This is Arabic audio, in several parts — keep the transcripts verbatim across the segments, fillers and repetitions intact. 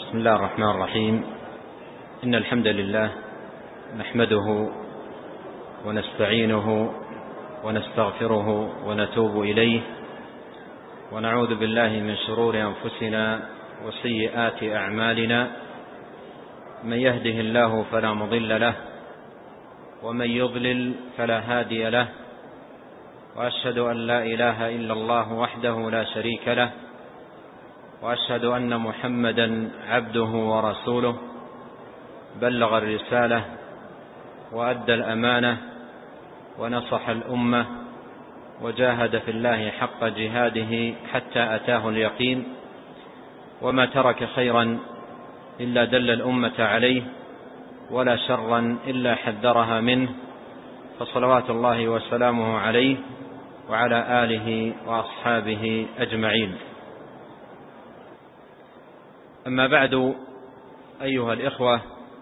بسم الله الرحمن الرحيم. إن الحمد لله نحمده ونستعينه ونستغفره ونتوب إليه، ونعوذ بالله من شرور أنفسنا وسيئات أعمالنا. من يهده الله فلا مضل له، ومن يضلل فلا هادي له، وأشهد أن لا إله إلا الله وحده لا شريك له، وأشهد أن محمدا عبده ورسوله، بلغ الرسالة وأدى الأمانة ونصح الأمة وجاهد في الله حق جهاده حتى أتاه اليقين، وما ترك خيرا إلا دل الأمة عليه، ولا شرا إلا حذرها منه، فصلوات الله وسلامه عليه وعلى آله وأصحابه أجمعين. أما بعد، أيها الإخوة،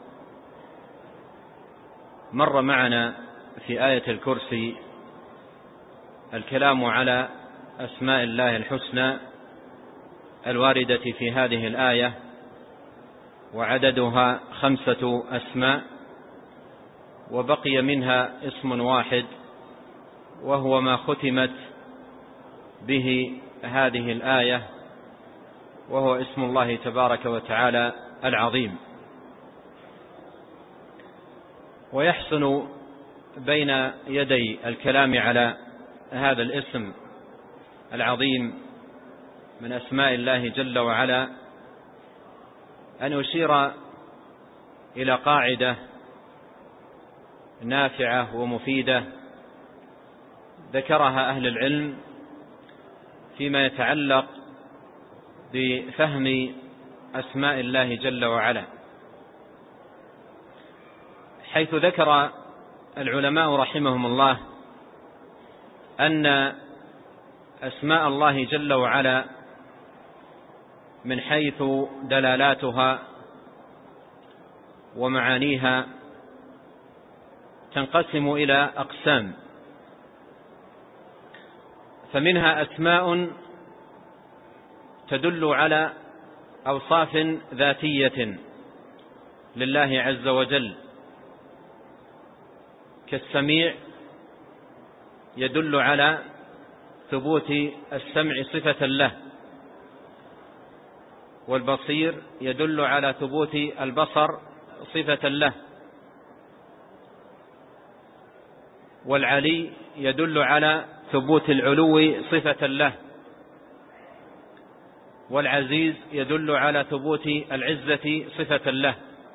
مر معنا في آية الكرسي الكلام على أسماء الله الحسنى الواردة في هذه الآية، وعددها خمسة أسماء، وبقي منها اسم واحد وهو ما ختمت به هذه الآية، وهو اسم الله تبارك وتعالى العظيم. ويحسن بين يدي الكلام على هذا الاسم العظيم من أسماء الله جل وعلا أن أشير إلى قاعدة نافعة ومفيدة ذكرها أهل العلم فيما يتعلق بفهم أسماء الله جل وعلا، حيث ذكر العلماء رحمهم الله أن أسماء الله جل وعلا من حيث دلالاتها ومعانيها تنقسم إلى أقسام، فمنها أسماء تدل على أوصاف ذاتية لله عز وجل، كالسميع يدل على ثبوت السمع صفة له، والبصير يدل على ثبوت البصر صفة له، والعلي يدل على ثبوت العلو صفة له، والعزيز يدل على ثبوت العزة صفة له،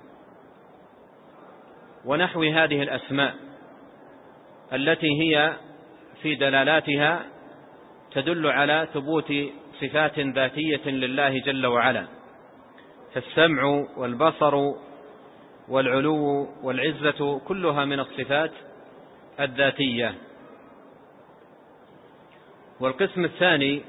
ونحو هذه الأسماء التي هي في دلالاتها تدل على ثبوت صفات ذاتية لله جل وعلا، فالسمع والبصر والعلو والعزة كلها من الصفات الذاتية. والقسم الثاني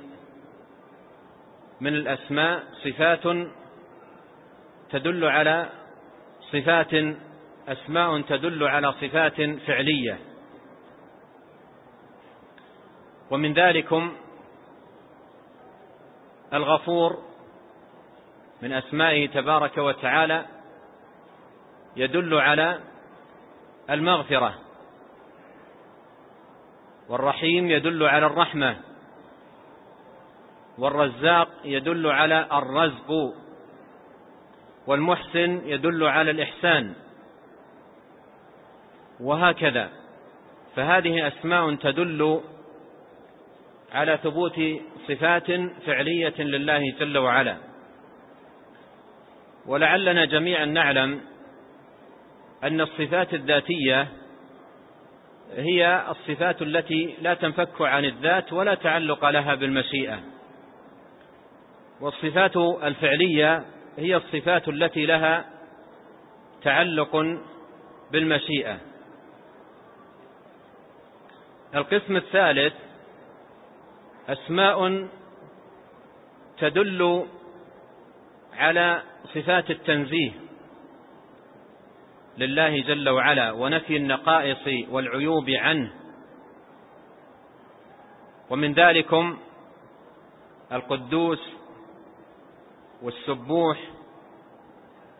من الأسماء صفات تدل على صفات أسماء تدل على صفات فعلية، ومن ذلكم الغفور من أسمائه تبارك وتعالى يدل على المغفرة، والرحيم يدل على الرحمة، والرزاق يدل على الرزق، والمحسن يدل على الإحسان، وهكذا. فهذه أسماء تدل على ثبوت صفات فعلية لله جل وعلا. ولعلنا جميعا نعلم أن الصفات الذاتية هي الصفات التي لا تنفك عن الذات ولا تعلق لها بالمشيئة، والصفات الفعلية هي الصفات التي لها تعلق بالمشيئة. القسم الثالث أسماء تدل على صفات التنزيه لله جل وعلا ونفي النقائص والعيوب عنه، ومن ذلكم القدوس والسبوح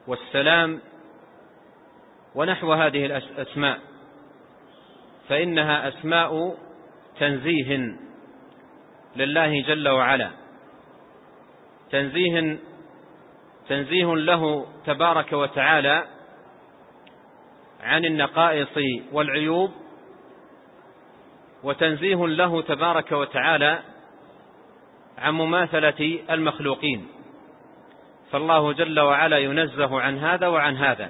والسلام ونحو هذه الأسماء، فإنها أسماء تنزيه لله جل وعلا، تنزيه تنزيه له تبارك وتعالى عن النقائص والعيوب، وتنزيه له تبارك وتعالى عن مماثلة المخلوقين، فالله جل وعلا ينزه عن هذا وعن هذا،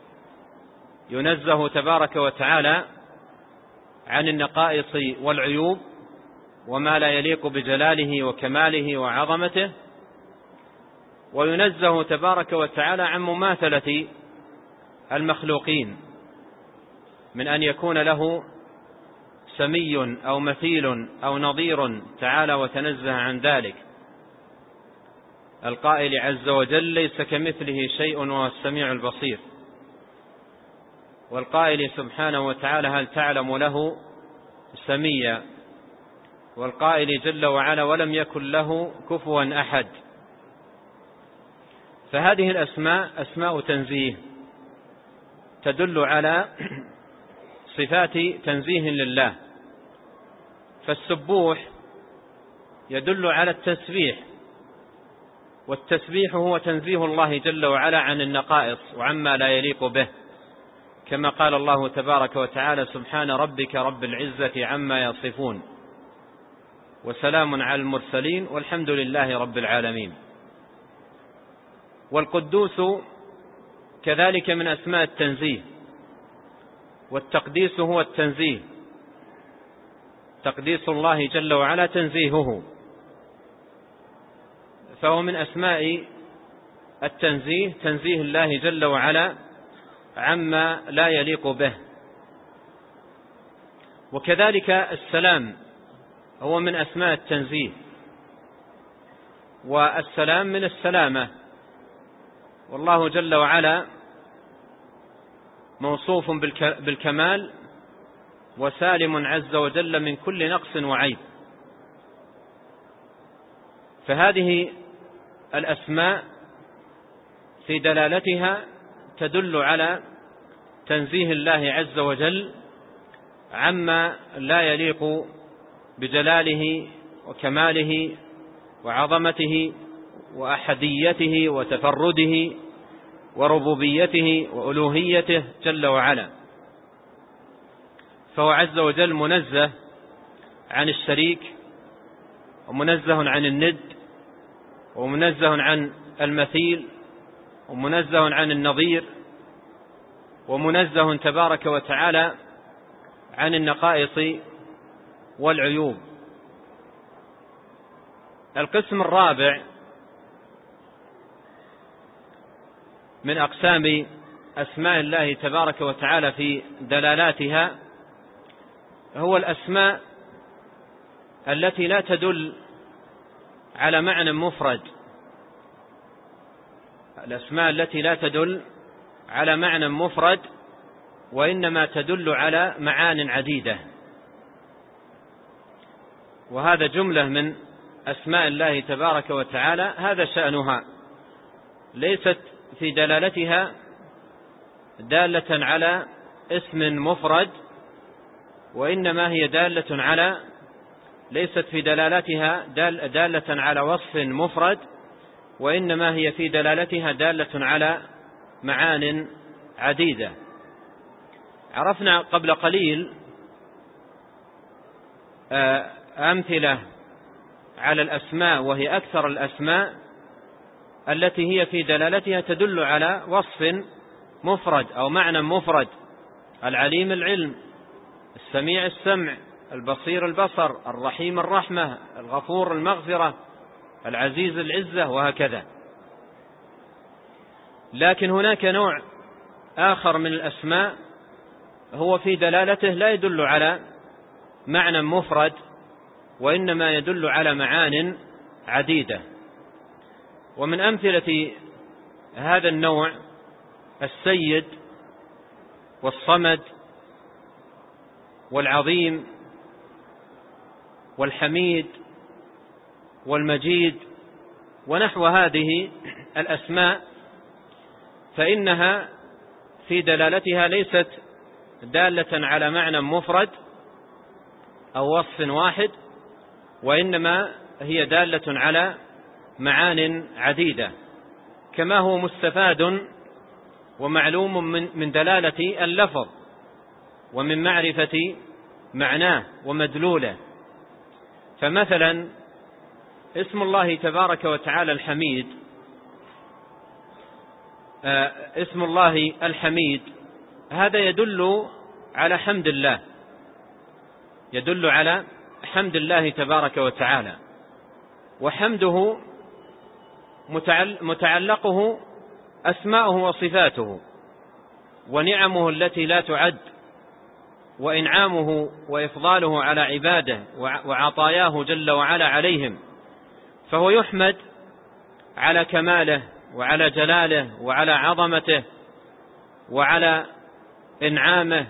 ينزه تبارك وتعالى عن النقائص والعيوب وما لا يليق بجلاله وكماله وعظمته، وينزه تبارك وتعالى عن مماثلة المخلوقين من أن يكون له سمي أو مثيل أو نظير، تعالى وتنزه عن ذلك، القائل عز وجل: ليس كمثله شيء وهو السميع البصير، والقائل سبحانه وتعالى: هل تعلم له سميا، والقائل جل وعلا: ولم يكن له كفوا أحد. فهذه الأسماء أسماء تنزيه تدل على صفات تنزيه لله، فالسبوح يدل على التسبيح، والتسبيح هو تنزيه الله جل وعلا عن النقائص وعما لا يليق به، كما قال الله تبارك وتعالى: سبحان ربك رب العزة عما يصفون وسلام على المرسلين والحمد لله رب العالمين. والقدوس كذلك من أسماء التنزيه، والتقديس هو التنزيه، تقديس الله جل وعلا تنزيهه، فهو من أسماء التنزيه، تنزيه الله جل وعلا عما لا يليق به. وكذلك السلام هو من أسماء التنزيه، والسلام من السلامة، والله جل وعلا موصوف بالكمال وسالم عز وجل من كل نقص وعيب. فهذه الأسماء في دلالتها تدل على تنزيه الله عز وجل عما لا يليق بجلاله وكماله وعظمته وأحديته وتفرده وربوبيته وألوهيته جل وعلا، فهو عز وجل منزه عن الشريك، ومنزه عن الند، ومنزه عن المثيل، ومنزه عن النظير، ومنزه تبارك وتعالى عن النقائص والعيوب. القسم الرابع من أقسام أسماء الله تبارك وتعالى في دلالاتها هو الأسماء التي لا تدل على معنى مفرد، الأسماء التي لا تدل على معنى مفرد وإنما تدل على معان عديدة، وهذا جملة من أسماء الله تبارك وتعالى، هذا شأنها، ليست في دلالتها دالة على اسم مفرد، وإنما هي دالة على ليست في دلالتها دالة على وصف مفرد، وإنما هي في دلالتها دالة على معان عديدة. عرفنا قبل قليل أمثلة على الأسماء، وهي أكثر الأسماء التي هي في دلالتها تدل على وصف مفرد أو معنى مفرد: العليم العلم، السميع السمع، البصير البصر، الرحيم الرحمة، الغفور المغفرة، العزيز العزة، وهكذا. لكن هناك نوع آخر من الأسماء هو في دلالته لا يدل على معنى مفرد، وإنما يدل على معان عديدة. ومن أمثلة هذا النوع السيد والصمد والعظيم والحميد والمجيد ونحو هذه الأسماء فإنها في دلالتها ليست دالة على معنى مفرد أو وصف واحد، وإنما هي دالة على معان عديدة، كما هو مستفاد ومعلوم من من دلالة اللفظ ومن معرفة معناه ومدلوله. فمثلا اسم الله تبارك وتعالى الحميد، آه اسم الله الحميد هذا يدل على حمد الله، يدل على حمد الله تبارك وتعالى، وحمده متعلقه أسماؤه وصفاته ونعمه التي لا تعد، وإنعامه وإفضاله على عباده وعطاياه جل وعلا عليهم، فهو يحمد على كماله وعلى جلاله وعلى عظمته وعلى إنعامه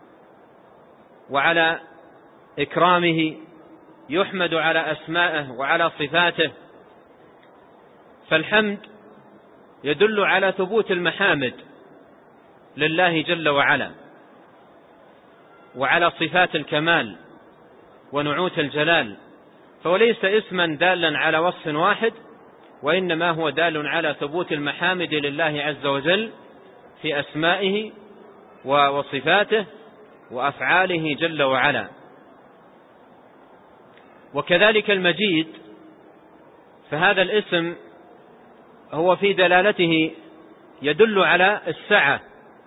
وعلى إكرامه، يحمد على أسمائه وعلى صفاته. فالحمد يدل على ثبوت المحامد لله جل وعلا وعلى صفات الكمال ونعوت الجلال، فهو ليس اسما دالا على وصف واحد، وإنما هو دال على ثبوت المحامد لله عز وجل في أسمائه وصفاته وأفعاله جل وعلا. وكذلك المجيد، فهذا الاسم هو في دلالته يدل على السعة،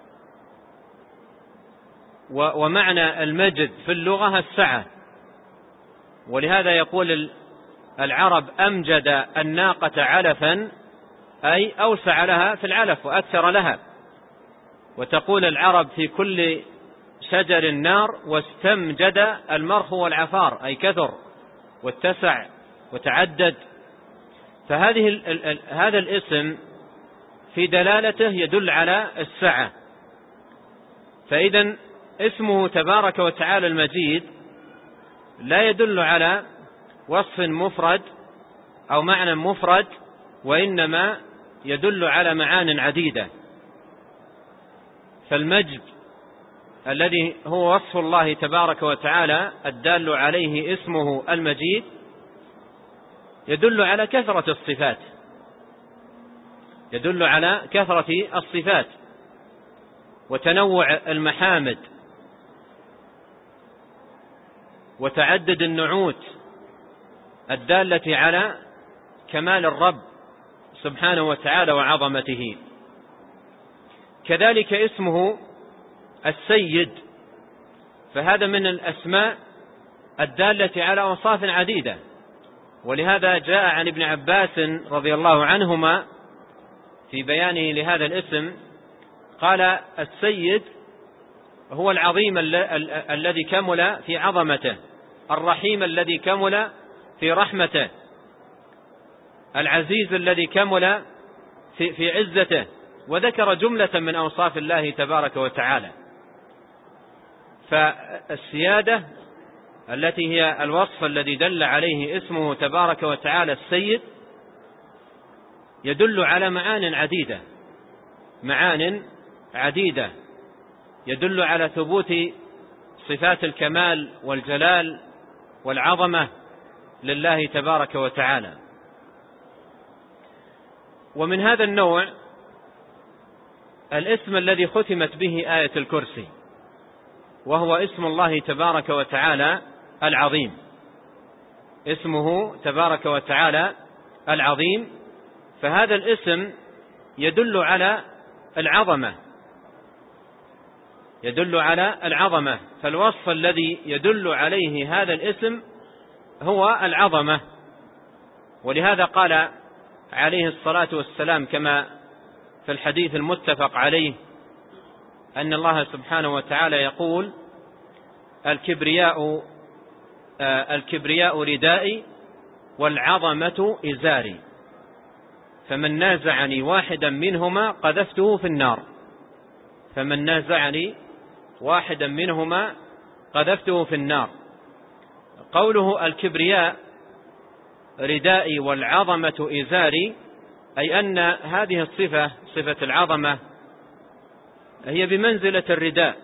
ومعنى المجد في اللغة السعة، ولهذا يقول العرب أمجد الناقة علفا، أي أوسع لها في العلف وأكثر لها. وتقول العرب في كل شجر النار، واستمجد المرخ والعفار، أي كثر واتسع وتعدد. فهذه هذا الاسم في دلالته يدل على السعة. فإذا اسمه تبارك وتعالى المجيد لا يدل على وصف مفرد أو معنى مفرد، وإنما يدل على معان عديدة. فالمجد الذي هو وصف الله تبارك وتعالى الدال عليه اسمه المجيد يدل على كثرة الصفات، يدل على كثرة الصفات وتنوع المحامد وتعدد النعوت الدالة على كمال الرب سبحانه وتعالى وعظمته. كذلك اسمه السيد، فهذا من الأسماء الدالة على أوصاف عديدة، ولهذا جاء عن ابن عباس رضي الله عنهما في بيانه لهذا الاسم قال: السيد هو العظيم الذي كمل في عظمته، الرحيم الذي كمل في رحمته، العزيز الذي كمل في, في عزته، وذكر جملة من أوصاف الله تبارك وتعالى. فالسيادة التي هي الوصف الذي دل عليه اسمه تبارك وتعالى السيد يدل على معان عديدة، معان عديدة يدل على ثبوت صفات الكمال والجلال والعظمة لله تبارك وتعالى. ومن هذا النوع الاسم الذي ختمت به آية الكرسي، وهو اسم الله تبارك وتعالى العظيم، اسمه تبارك وتعالى العظيم. فهذا الاسم يدل على العظمة، يدل على العظمة، فالوصف الذي يدل عليه هذا الاسم هو العظمة. ولهذا قال عليه الصلاة والسلام كما في الحديث المتفق عليه أن الله سبحانه وتعالى يقول: الكبرياء الكبرياء ردائي والعظمة إزاري، فمن نازعني واحدا منهما قذفته في النار، فمن نازعني واحدا منهما قذفته في النار. قوله الكبرياء ردائي والعظمة إزاري أي أن هذه الصفة صفة العظمة هي بمنزلة الرداء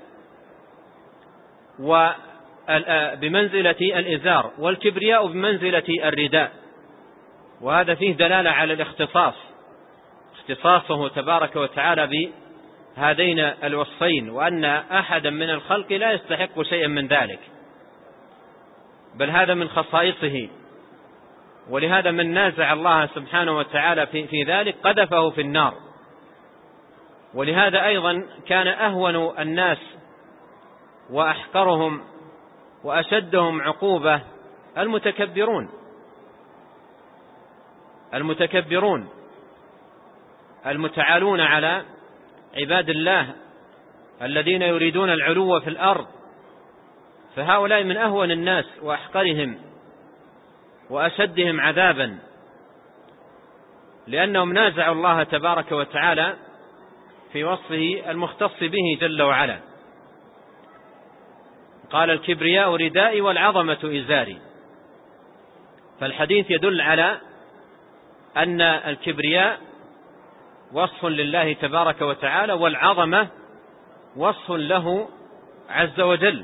وبمنزلة الإزار، والكبرياء بمنزلة الرداء، وهذا فيه دلالة على الاختصاص، اختصاصه تبارك وتعالى بهذين الوصفين، وأن أحدا من الخلق لا يستحق شيئا من ذلك، بل هذا من خصائصه. ولهذا من نازع الله سبحانه وتعالى في, في ذلك قذفه في النار. ولهذا أيضا كان أهون الناس وأحقرهم وأشدهم عقوبة المتكبرون المتكبرون المتعالون على عباد الله الذين يريدون العلو في الأرض، فهؤلاء من أهون الناس وأحقرهم وأشدهم عذابا، لأنهم نازعوا الله تبارك وتعالى في وصفه المختص به جل وعلا. قال الكبرياء ردائي والعظمة إزاري. فالحديث يدل على أن الكبرياء وصف لله تبارك وتعالى، والعظمة وصف له عز وجل.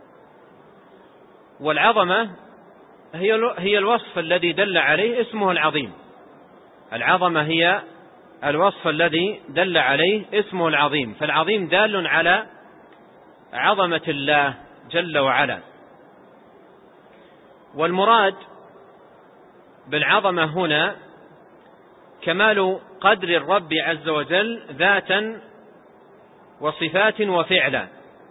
والعظمة هي الوصف الذي دل عليه اسمه العظيم. العظمة هي الوصف الذي دل عليه اسمه العظيم، فالعظيم دال على عظمة الله جل وعلا. والمراد بالعظمة هنا كمال قدر الرب عز وجل ذاتا وصفات وفعلا،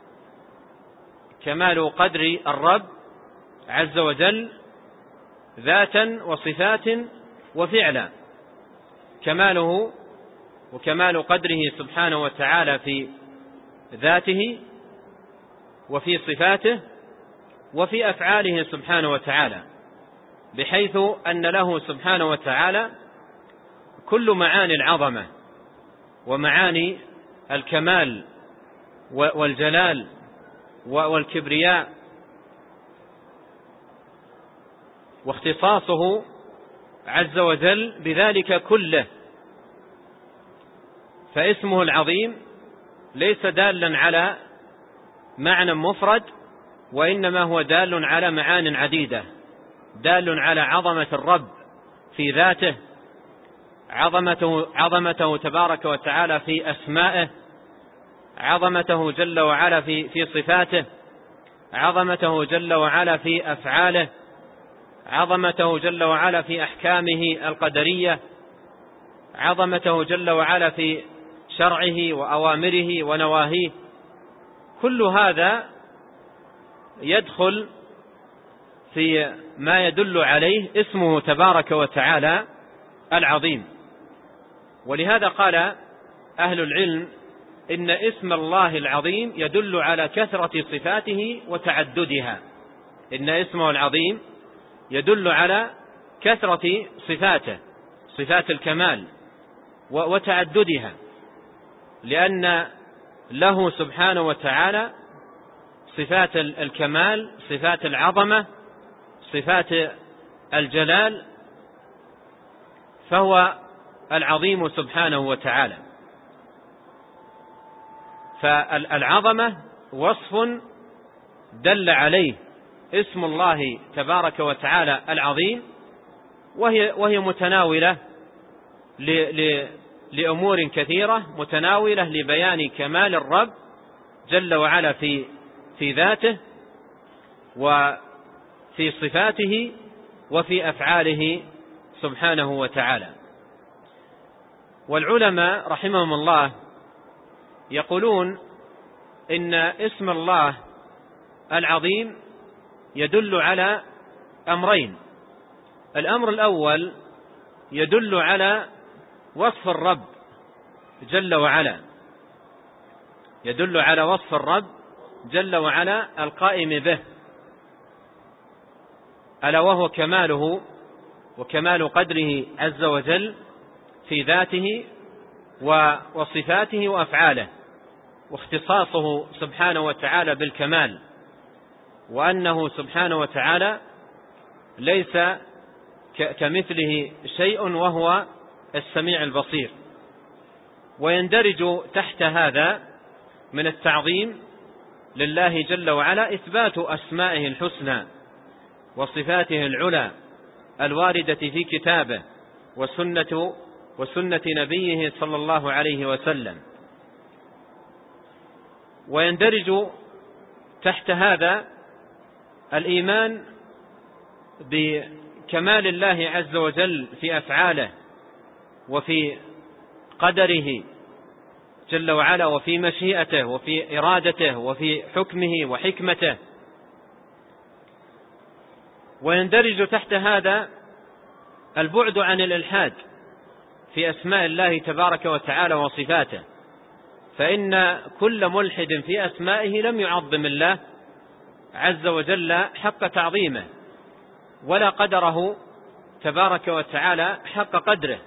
كمال قدر الرب عز وجل ذاتا وصفات وفعلا، كماله وكمال قدره سبحانه وتعالى في ذاته وفي صفاته وفي أفعاله سبحانه وتعالى، بحيث أن له سبحانه وتعالى كل معاني العظمة ومعاني الكمال والجلال والكبرياء، واختصاصه عز وجل بذلك كله. فاسمه العظيم ليس دالا على معنى مفرد، وإنما هو دال على معان عديدة، دال على عظمة الرب في ذاته، عظمته, عظمته تبارك وتعالى في أسمائه، عظمته جل وعلا في, في صفاته، عظمته جل وعلا في أفعاله، عظمته جل وعلا في أحكامه القدرية، عظمته جل وعلا في شرعه وأوامره ونواهيه. كل هذا يدخل في ما يدل عليه اسمه تبارك وتعالى العظيم. ولهذا قال أهل العلم إن اسم الله العظيم يدل على كثرة صفاته وتعددها. إن اسمه العظيم يدل على كثرة صفاته، صفات الكمال وتعددها، لأن له سبحانه وتعالى صفات الكمال، صفات العظمة، صفات الجلال، فهو العظيم سبحانه وتعالى. فالعظمة وصف دل عليه اسم الله تبارك وتعالى العظيم، وهي, وهي متناولة لأمور كثيرة، متناولة لبيان كمال الرب جل وعلا في في ذاته وفي صفاته وفي أفعاله سبحانه وتعالى. والعلماء رحمهم الله يقولون إن اسم الله العظيم يدل على أمرين. الأمر الأول يدل على وصف الرب جل وعلا، يدل على وصف الرب جل وعلا القائم به، ألا وهو كماله وكمال قدره عز وجل في ذاته وصفاته وأفعاله، واختصاصه سبحانه وتعالى بالكمال، وأنه سبحانه وتعالى ليس كمثله شيء وهو السميع البصير. ويندرج تحت هذا من التعظيم لله جل وعلا إثبات أسمائه الحسنى وصفاته العلى الواردة في كتابه وسنة وسنة نبيه صلى الله عليه وسلم. ويندرج تحت هذا الإيمان بكمال الله عز وجل في أفعاله وفي قدره جل وعلا وفي مشيئته وفي إرادته وفي حكمه وحكمته. ويندرج تحت هذا البعد عن الإلحاد في أسماء الله تبارك وتعالى وصفاته، فإن كل ملحد في أسمائه لم يعظم الله عز وجل حق تعظيمه ولا قدره تبارك وتعالى حق قدره.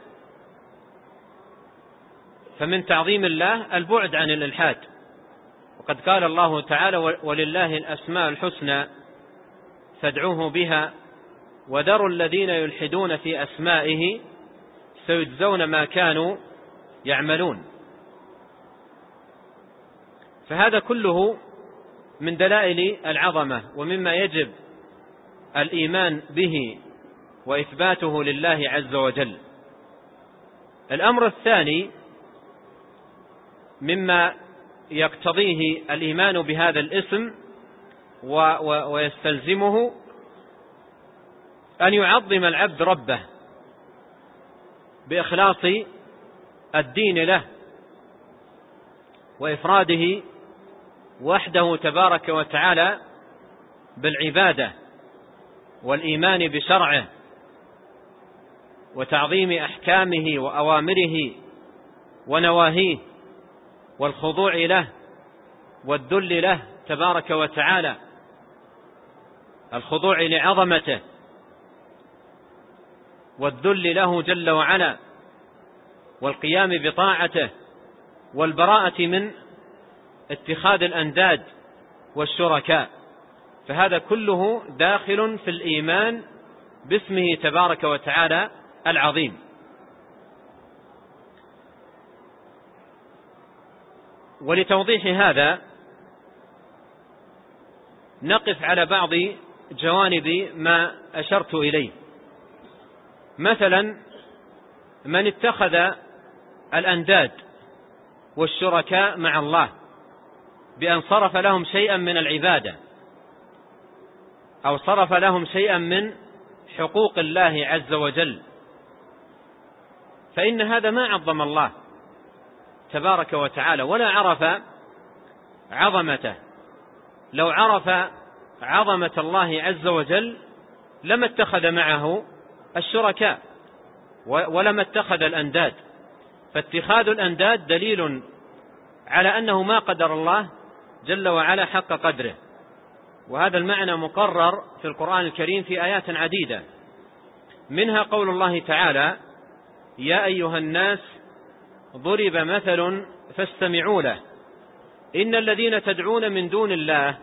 فمن تعظيم الله البعد عن الإلحاد، وقد قال الله تعالى: ولله الأسماء الحسنى فادعوه بها وذروا الذين يلحدون في أسمائه سيجزون ما كانوا يعملون. فهذا كله من دلائل العظمة ومما يجب الإيمان به وإثباته لله عز وجل. الأمر الثاني مما يقتضيه الإيمان بهذا الاسم ويستلزمه أن يعظم العبد ربه بإخلاص الدين له وإفراده وحده تبارك وتعالى بالعبادة والإيمان بشرعه وتعظيم أحكامه وأوامره ونواهيه والخضوع له والذل له تبارك وتعالى، الخضوع لعظمته والذل له جل وعلا والقيام بطاعته والبراءة من اتخاذ الأنداد والشركاء. فهذا كله داخل في الإيمان باسمه تبارك وتعالى العظيم. ولتوضيح هذا نقف على بعض جوانب ما أشرت إليه. مثلا من اتخذ الأنداد والشركاء مع الله بأن صرف لهم شيئا من العبادة أو صرف لهم شيئا من حقوق الله عز وجل، فإن هذا ما عظم الله تبارك وتعالى ولا عرف عظمته. لو عرف عظمة الله عز وجل لما اتخذ معه الشركاء ولما اتخذ الأنداد. فاتخاذ الأنداد دليل على أنه ما قدر الله جل وعلا حق قدره، وهذا المعنى مقرر في القرآن الكريم في آيات عديدة، منها قول الله تعالى: يا أيها الناس ضرب مثل فاستمعوا له إن الذين تدعون من دون الله،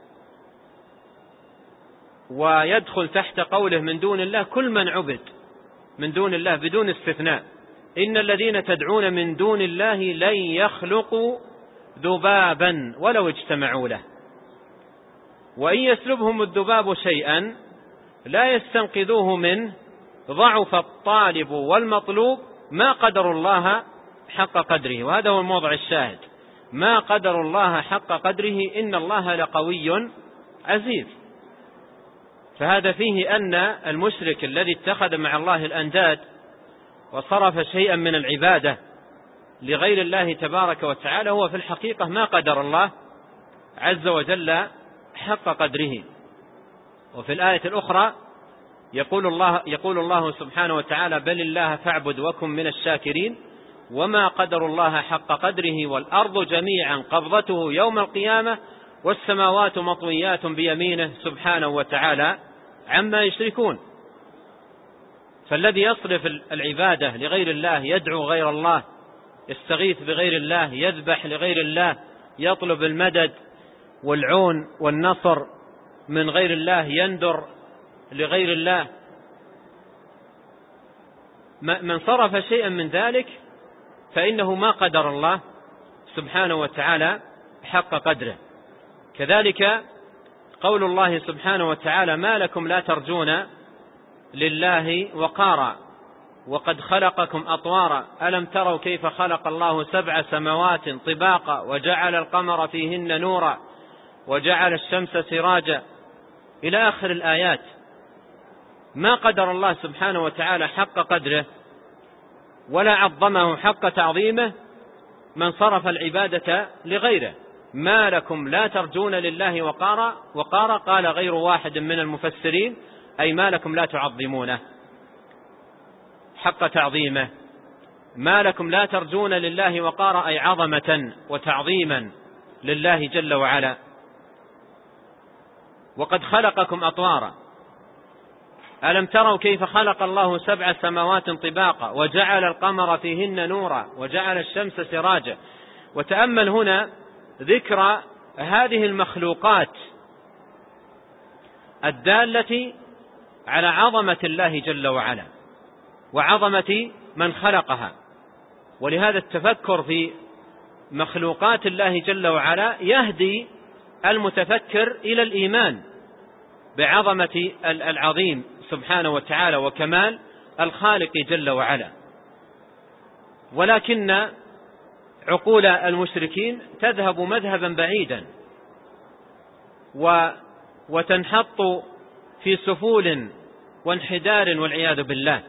ويدخل تحت قوله من دون الله كل من عبد من دون الله بدون استثناء. إن الذين تدعون من دون الله لن يخلقوا ذبابا ولو اجتمعوا له وإن يسلبهم الذباب شيئا لا يستنقذوه منه ضعف الطالب والمطلوب ما قدر الله حق قدره. وهذا هو الموضع الشاهد: ما قدر الله حق قدره إن الله لقوي عزيز. فهذا فيه أن المشرك الذي اتخذ مع الله الأنداد وصرف شيئا من العبادة لغير الله تبارك وتعالى هو في الحقيقة ما قدر الله عز وجل حق قدره. وفي الآية الأخرى يقول الله, يقول الله سبحانه وتعالى: بل الله فاعبد وكن من الشاكرين وما قدر الله حق قدره والأرض جميعا قبضته يوم القيامة والسماوات مطويات بيمينه سبحانه وتعالى عما يشركون. فالذي يصرف العبادة لغير الله، يدعو غير الله، يستغيث بغير الله، يذبح لغير الله، يطلب المدد والعون والنصر من غير الله، يندر لغير الله، من صرف شيئا من ذلك فإنه ما قدر الله سبحانه وتعالى حق قدره. كذلك قول الله سبحانه وتعالى: ما لكم لا ترجون لله وقارا وقد خلقكم أطوارا ألم تروا كيف خلق الله سبع سماوات طباقا وجعل القمر فيهن نورا وجعل الشمس سراجا إلى آخر الآيات. ما قدر الله سبحانه وتعالى حق قدره ولا عظمه حق تعظيمه من صرف العبادة لغيره. ما لكم لا ترجون لله وقارا، وقارا قال غير واحد من المفسرين أي ما لكم لا تعظمونه حق تعظيمه. ما لكم لا ترجون لله وقارا أي عظمة وتعظيما لله جل وعلا. وقد خلقكم أطوارا ألم تروا كيف خلق الله سبع سماوات طباقا وجعل القمر فيهن نورا وجعل الشمس سراجا. وتأمل هنا ذكر هذه المخلوقات الدالة على عظمة الله جل وعلا وعظمة من خلقها. ولهذا التفكر في مخلوقات الله جل وعلا يهدي المتفكر إلى الإيمان بعظمة العظيم سبحانه وتعالى وكمال الخالق جل وعلا. ولكن عقول المشركين تذهب مذهبا بعيدا وتنحط في سفول وانحدار والعياذ بالله.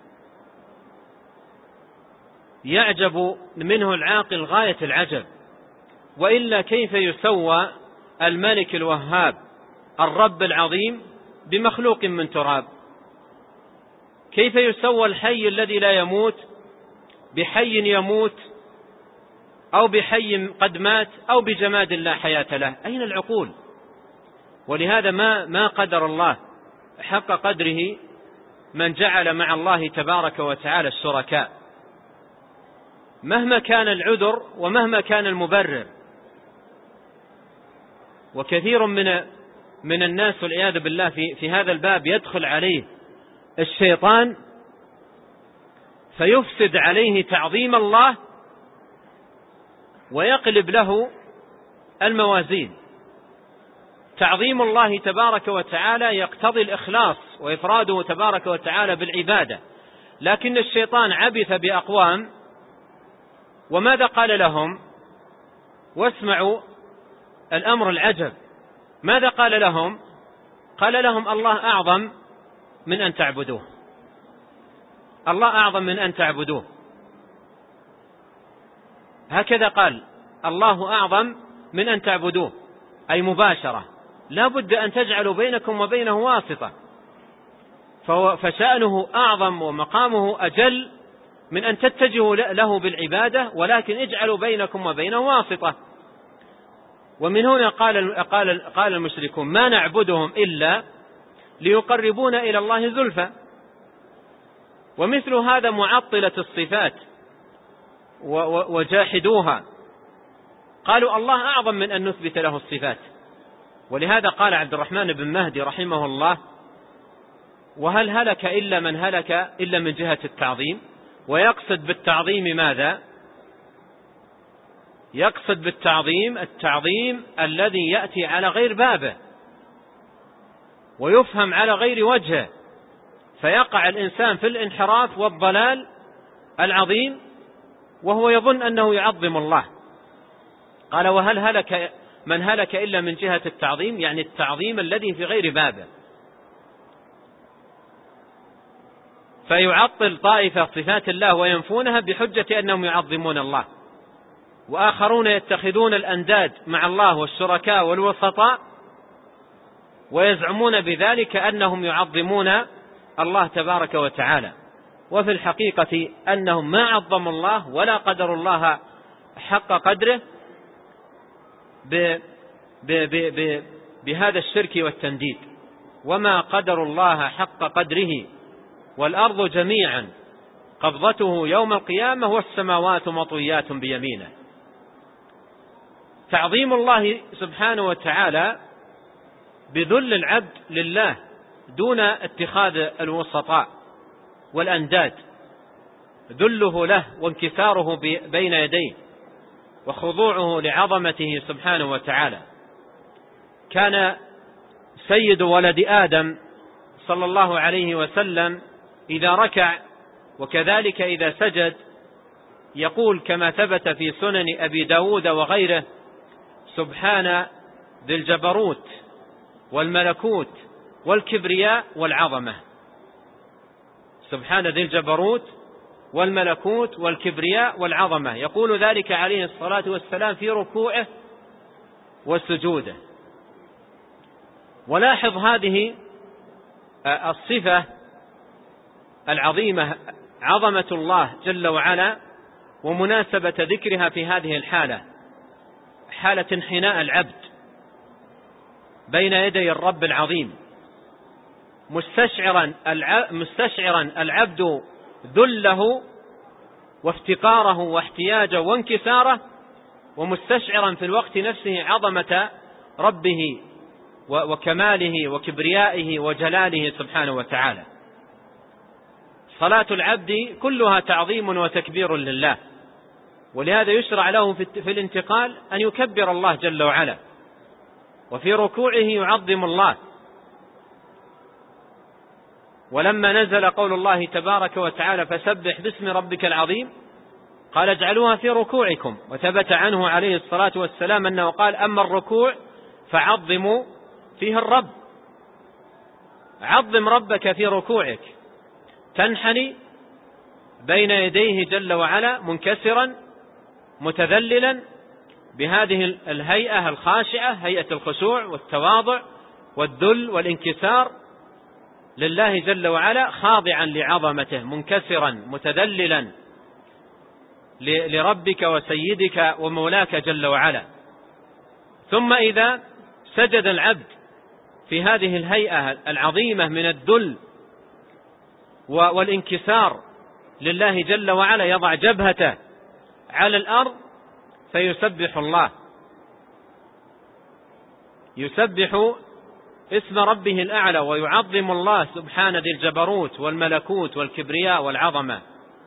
يعجب منه العاقل غاية العجب. وإلا كيف يسوى الملك الوهاب الرب العظيم بمخلوق من تراب؟ كيف يسوى الحي الذي لا يموت بحي يموت أو بحي قد مات أو بجماد لا حياة له؟ أين العقول؟ ولهذا ما ما قدر الله حق قدره من جعل مع الله تبارك وتعالى الشركاء مهما كان العذر ومهما كان المبرر. وكثير من من الناس والعياذ بالله في في هذا الباب يدخل عليه الشيطان فيفسد عليه تعظيم الله ويقلب له الموازين. تعظيم الله تبارك وتعالى يقتضي الإخلاص وإفراده تبارك وتعالى بالعبادة، لكن الشيطان عبث بأقوام وماذا قال لهم؟ واسمعوا الأمر العجب، ماذا قال لهم؟ قال لهم الله أعظم من أن تعبدوه، الله أعظم من أن تعبدوه. هكذا قال، الله أعظم من أن تعبدوه، أي مباشرة، لا بد أن تجعلوا بينكم وبينه واسطة، فشأنه أعظم ومقامه أجل من أن تتجهوا له بالعبادة، ولكن اجعلوا بينكم وبينه واسطة. ومن هنا قال قال قال المشركون ما نعبدهم إلا ليقربونا إلى الله زلفى. ومثل هذا معطلة الصفات وجاحدوها قالوا الله أعظم من أن نثبت له الصفات. ولهذا قال عبد الرحمن بن مهدي رحمه الله: وهل هلك إلا من هلك إلا من جهة التعظيم؟ ويقصد بالتعظيم ماذا؟ يقصد بالتعظيم التعظيم الذي يأتي على غير بابه ويفهم على غير وجهه، فيقع الإنسان في الانحراف والضلال العظيم وهو يظن أنه يعظم الله. قال وهل هلك من هلك إلا من جهة التعظيم، يعني التعظيم الذي في غير بابه. فيعطل طائفة صفات الله وينفونها بحجة أنهم يعظمون الله، وآخرون يتخذون الأنداد مع الله والشركاء والوسطاء ويزعمون بذلك أنهم يعظمون الله تبارك وتعالى، وفي الحقيقة أنهم ما عظموا الله ولا قدروا الله حق قدره ب ب ب ب بهذا الشرك والتنديد. وما قدروا الله حق قدره والأرض جميعا قبضته يوم القيامة والسماوات مطويات بيمينه. تعظيم الله سبحانه وتعالى بذل العبد لله دون اتخاذ الوسطاء والأنداد ذله له وانكساره بين يديه وخضوعه لعظمته سبحانه وتعالى. كان سيد ولد آدم صلى الله عليه وسلم إذا ركع وكذلك إذا سجد يقول كما ثبت في سنن أبي داود وغيره: سبحان ذي الجبروت والملكوت والكبرياء والعظمة. سبحان ذي الجبروت والملكوت والكبرياء والعظمة، يقول ذلك عليه الصلاة والسلام في ركوعه وسجوده. ولاحظ هذه الصفة العظيمة، عظمة الله جل وعلا، ومناسبة ذكرها في هذه الحالة، حالة انحناء العبد بين يدي الرب العظيم، مستشعرا مستشعرا العبد ذله وافتقاره واحتياجه وانكساره، ومستشعرا في الوقت نفسه عظمة ربه وكماله وكبريائه وجلاله سبحانه وتعالى. صلاة العبد كلها تعظيم وتكبير لله، ولهذا يشرع له في الانتقال أن يكبر الله جل وعلا، وفي ركوعه يعظم الله. ولما نزل قول الله تبارك وتعالى: فسبح باسم ربك العظيم، قال: اجعلوها في ركوعكم. وثبت عنه عليه الصلاة والسلام أنه قال: أما الركوع فعظموا فيه الرب. عظم ربك في ركوعك، تنحني بين يديه جل وعلا منكسرا متذللا بهذه الهيئة الخاشعة، هيئة الخشوع والتواضع والذل والانكسار لله جل وعلا، خاضعا لعظمته، منكسرا متذللا لربك وسيدك ومولاك جل وعلا. ثم إذا سجد العبد في هذه الهيئة العظيمة من الذل والانكسار لله جل وعلا، يضع جبهته على الأرض فيسبح الله، يسبح اسم ربه الأعلى ويعظم الله سبحانه ذي الجبروت والملكوت والكبرياء والعظمة.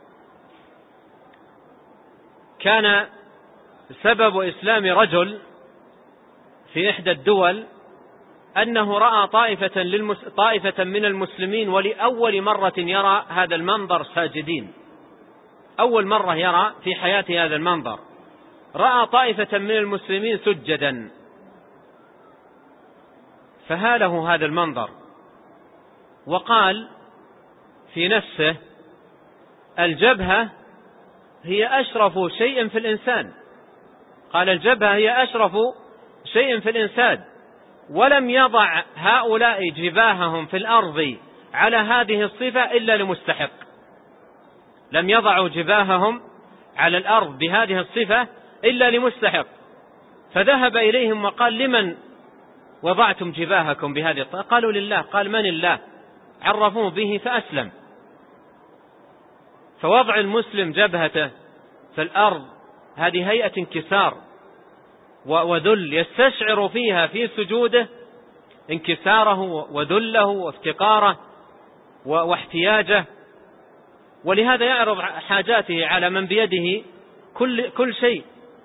كان سبب إسلام رجل في إحدى الدول أنه رأى طائفة, للمس... طائفة من المسلمين ولأول مرة يرى هذا المنظر ساجدين، أول مرة يرى في حياته هذا المنظر، رأى طائفة من المسلمين سجدا، فهاله هذا المنظر وقال في نفسه: الجبهة هي أشرف شيء في الإنسان، قال: الجبهة هي أشرف شيء في الإنسان، ولم يضع هؤلاء جباههم في الأرض على هذه الصفة إلا لمستحق، لم يضعوا جباههم على الأرض بهذه الصفة إلا لمستحق. فذهب إليهم وقال: لمن وضعتم جباهكم بهذه الطريقة؟ قالوا: لله. قال: من الله؟ عرفوه به فأسلم. فوضع المسلم جبهته في الأرض هذه هيئة انكسار وذل، يستشعر فيها في سجوده انكساره وذله وافتقاره واحتياجه، ولهذا يعرض حاجاته على من بيده كل, كل شيء.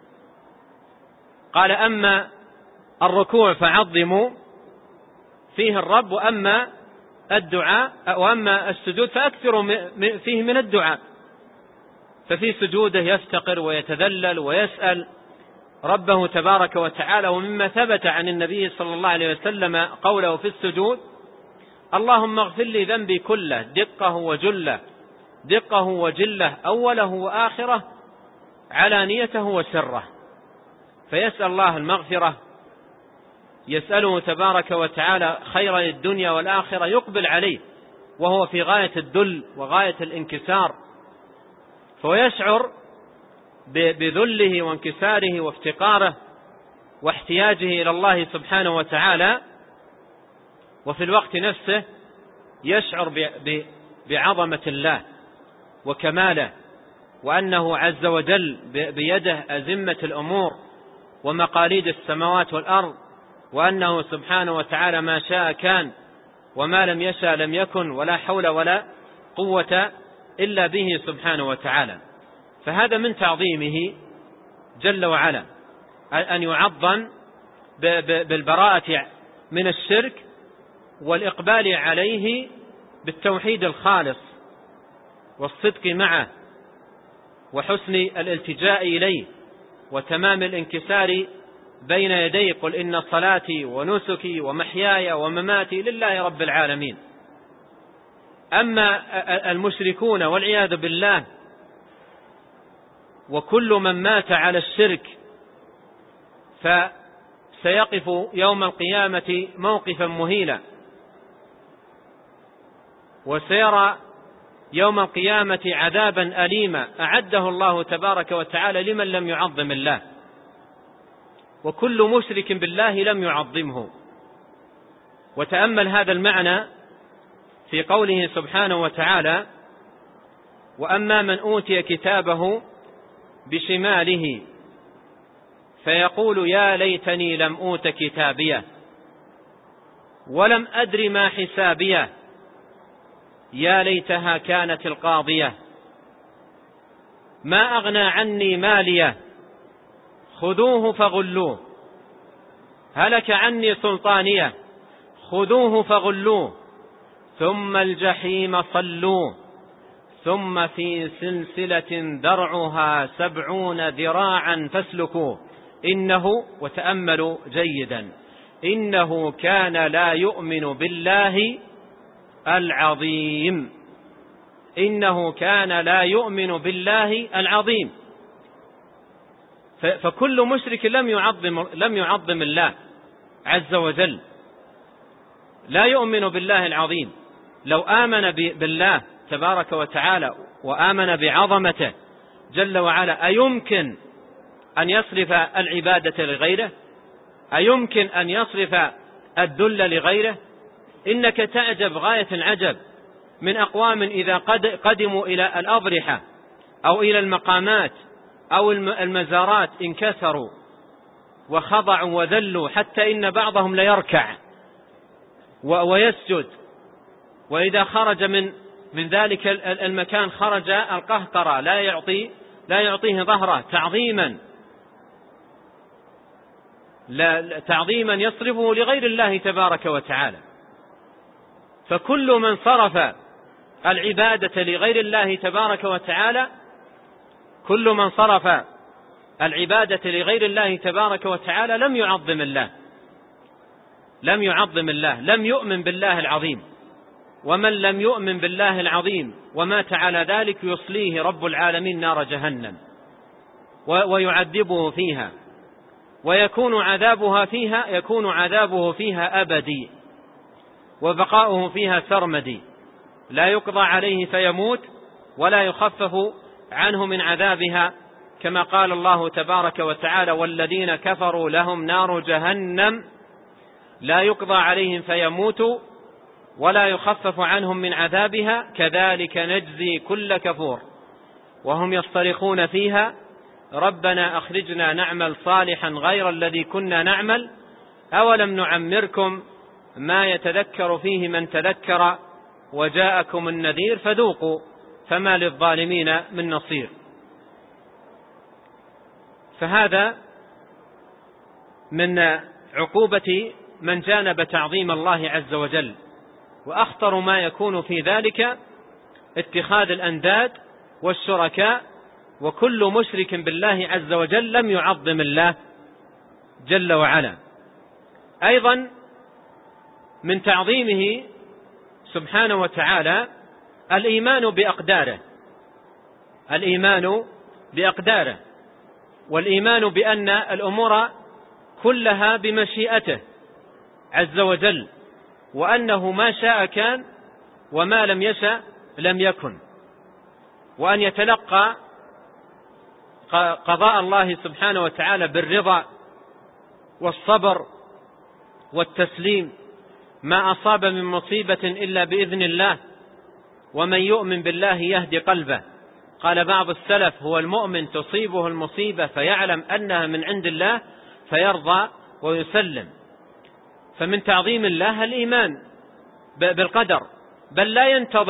قال: أما الركوع فعظموا فيه الرب، وأما الدعاء وأما السجود فأكثروا فيه من الدعاء. ففي سجوده يفتقر ويتذلل ويسأل ربه تبارك وتعالى. ومما ثبت عن النبي صلى الله عليه وسلم قوله في السجود: اللهم اغفر لي ذنبي كله دقه وجله، دقه وجله، أوله وآخره، علانيته وسره. فيسأل الله المغفرة، يسأله تبارك وتعالى خير الدنيا والآخرة، يقبل عليه وهو في غاية الذل وغاية الانكسار، فيشعر بذله وانكساره وافتقاره واحتياجه إلى الله سبحانه وتعالى، وفي الوقت نفسه يشعر بعظمة الله وكماله، وأنه عز وجل بيده أزمة الأمور ومقاليد السماوات والأرض، وأنه سبحانه وتعالى ما شاء كان وما لم يشاء لم يكن، ولا حول ولا قوة إلا به سبحانه وتعالى. فهذا من تعظيمه جل وعلا أن يعظم بالبراءة من الشرك والإقبال عليه بالتوحيد الخالص والصدق معه وحسن الالتجاء إليه وتمام الانكسار بين يديه. قل إن صلاتي ونسكي ومحياي ومماتي لله رب العالمين. أما المشركون والعياذ بالله وكل من مات على الشرك فسيقف يوم القيامة موقفا مهيلا، وسيرى يوم القيامة عذابا أليما أعده الله تبارك وتعالى لمن لم يعظم الله، وكل مشرك بالله لم يعظمه. وتأمل هذا المعنى في قوله سبحانه وتعالى: وأما من أوتي كتابه بشماله فيقول يا ليتني لم أوت كتابيه ولم أدر ما حسابيه يا ليتها كانت القاضية ما أغنى عني ماليه خذوه فغلوه هلك عني سلطانيه خذوه فغلوه ثم الجحيم صلوه ثم في سلسلة ذرعها سبعون ذراعا فاسلكوه إنه، وتأملوا جيدا، إنه كان لا يؤمن بالله العظيم، إنه كان لا يؤمن بالله العظيم. فكل مشرك لم يعظم لم يعظم الله عز وجل، لا يؤمن بالله العظيم. لو آمن بالله تبارك وتعالى وآمن بعظمته جل وعلا أيمكن أن يصرف العبادة لغيره؟ أيمكن أن يصرف الذل لغيره؟ إنك تعجب غاية العجب من أقوام إذا قدموا إلى الأضرحة أو إلى المقامات أو المزارات انكسروا وخضعوا وذلوا، حتى إن بعضهم ليركع ويسجد، وإذا خرج من من ذلك المكان خرج القهقرة لا يعطي لا يعطيه ظهره تعظيما لا تعظيما يصرفه لغير الله تبارك وتعالى. فكل من صرف العبادة لغير الله تبارك وتعالى كل من صرف العبادة لغير الله تبارك وتعالى لم يعظم الله لم يعظم الله لم يؤمن بالله العظيم. ومن لم يؤمن بالله العظيم ومات على ذلك يصليه رب العالمين نار جهنم ويعذبه فيها، ويكون عذابها فيها يكون عذابه فيها أبدي وبقاؤه فيها سرمدي، لا يقضى عليه فيموت ولا يخفف عنه من عذابها، كما قال الله تبارك وتعالى: والذين كفروا لهم نار جهنم لا يقضى عليهم فيموتوا ولا يخفف عنهم من عذابها كذلك نجزي كل كفور وهم يصطرخون فيها ربنا أخرجنا نعمل صالحا غير الذي كنا نعمل أولم نعمركم ما يتذكر فيه من تذكر وجاءكم النذير فذوقوا فما للظالمين من نصير. فهذا من عقوبة من جانب تعظيم الله عز وجل، وأخطر ما يكون في ذلك اتخاذ الأنداد والشركاء، وكل مشرك بالله عز وجل لم يعظم الله جل وعلا. أيضا من تعظيمه سبحانه وتعالى الإيمان بأقداره الإيمان بأقداره والإيمان بأن الأمور كلها بمشيئته عز وجل، وأنه ما شاء كان وما لم يشأ لم يكن، وأن يتلقى قضاء الله سبحانه وتعالى بالرضا والصبر والتسليم، ما أصاب من مصيبة إلا بإذن الله، ومن يؤمن بالله يهدي قلبه. قال بعض السلف: هو المؤمن تصيبه المصيبة فيعلم أنها من عند الله فيرضى ويسلم. فمن تعظيم الله الإيمان بالقدر، بل لا ينتظم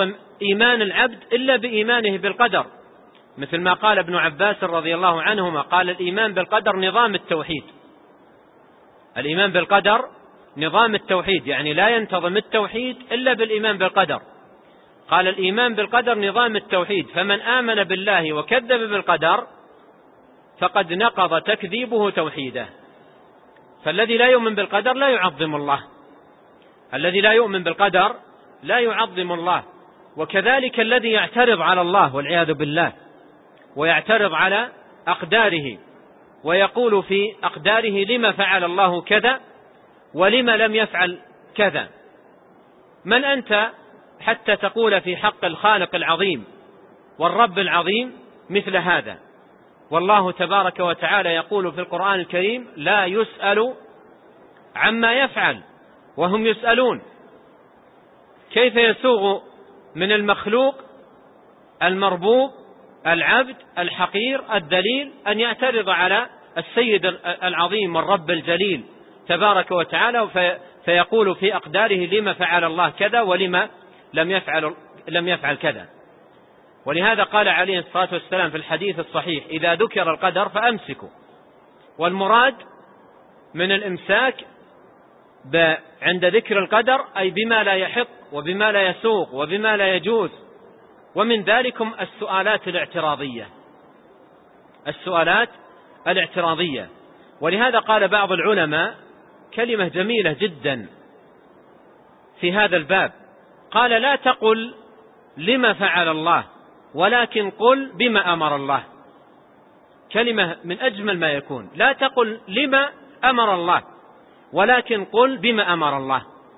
إيمان العبد إلا بإيمانه بالقدر، مثل ما قال ابن عباس رضي الله عنهما، قال الإيمان بالقدر نظام التوحيد. الإيمان بالقدر نظام التوحيد، يعني لا ينتظم التوحيد إلا بالإيمان بالقدر. قال الإيمان بالقدر نظام التوحيد، فمن آمن بالله وكذب بالقدر فقد نقض تكذيبه توحيده. فالذي لا يؤمن بالقدر لا يعظم الله، الذي لا يؤمن بالقدر لا يعظم الله. وكذلك الذي يعترض على الله والعياذ بالله، ويعترض على أقداره، ويقول في أقداره لما فعل الله كذا ولما لم يفعل كذا. من أنت حتى تقول في حق الخالق العظيم والرب العظيم مثل هذا؟ والله تبارك وتعالى يقول في القرآن الكريم: لا يسأل عما يفعل وهم يسألون. كيف يسوغ من المخلوق المربوب العبد الحقير الذليل أن يعترض على السيد العظيم والرب الجليل تبارك وتعالى فيقول في أقداره لما فعل الله كذا ولما لم يفعل لم يفعل كذا؟ ولهذا قال عليه الصلاة والسلام في الحديث الصحيح: إذا ذكر القدر فأمسكوا. والمراد من الإمساك عند ذكر القدر أي بما لا يحق وبما لا يسوق وبما لا يجوز، ومن ذلكم السؤالات الاعتراضية السؤالات الاعتراضية. ولهذا قال بعض العلماء كلمة جميلة جدا في هذا الباب، قال: لا تقل لما فعل الله ولكن قل بما أمر الله. كلمة من أجمل ما يكون. لا تقل لما أمر الله ولكن قل بما أمر الله.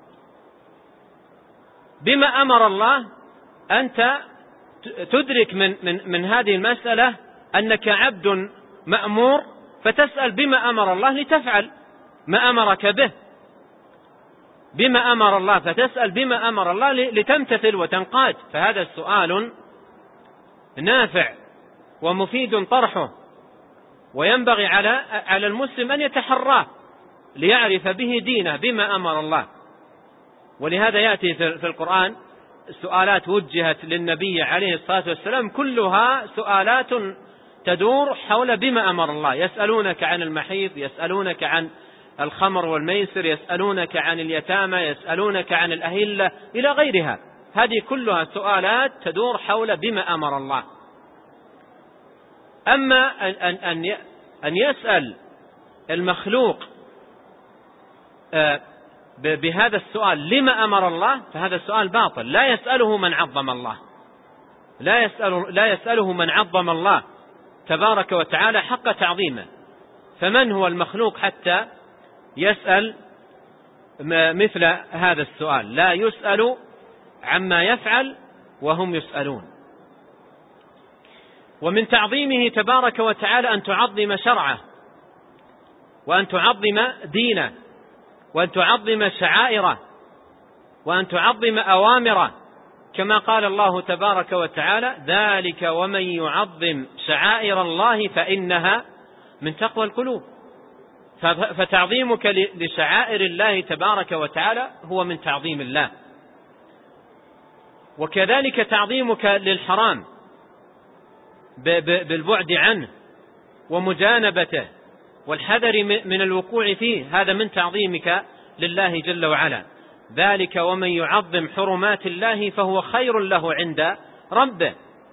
بما أمر الله أنت تدرك من, من, من هذه المسألة أنك عبد مأمور، فتسأل بما أمر الله لتفعل ما أمرك به. بما أمر الله فتسأل بما أمر الله لتمتثل وتنقاد. فهذا السؤال نافع ومفيد طرحه، وينبغي على على المسلم أن يتحراه ليعرف به دينه بما أمر الله. ولهذا يأتي في القرآن سؤالات وجهت للنبي عليه الصلاة والسلام كلها سؤالات تدور حول بما أمر الله. يسألونك عن المحيض، يسألونك عن الخمر والميسر، يسألونك عن اليتامى، يسألونك عن الأهلة إلى غيرها. هذه كلها سؤالات تدور حول بما أمر الله. أما أن, أن, أن يسأل المخلوق بهذا السؤال لما أمر الله فهذا السؤال باطل. لا يسأله من عظم الله، لا يسأله, لا يسأله من عظم الله تبارك وتعالى حق تعظيمه. فمن هو المخلوق حتى يسأل مثل هذا السؤال؟ لا يسأل عما يفعل وهم يسألون. ومن تعظيمه تبارك وتعالى أن تعظم شرعه، وأن تعظم دينه، وأن تعظم شعائره، وأن تعظم أوامره، كما قال الله تبارك وتعالى: ذلك ومن يعظم شعائر الله فإنها من تقوى القلوب. فتعظيمك لشعائر الله تبارك وتعالى هو من تعظيم الله. وكذلك تعظيمك للحرام بالبعد عنه ومجانبته والحذر من الوقوع فيه، هذا من تعظيمك لله جل وعلا. ذلك ومن يعظم حرمات الله فهو خير له عند ربه.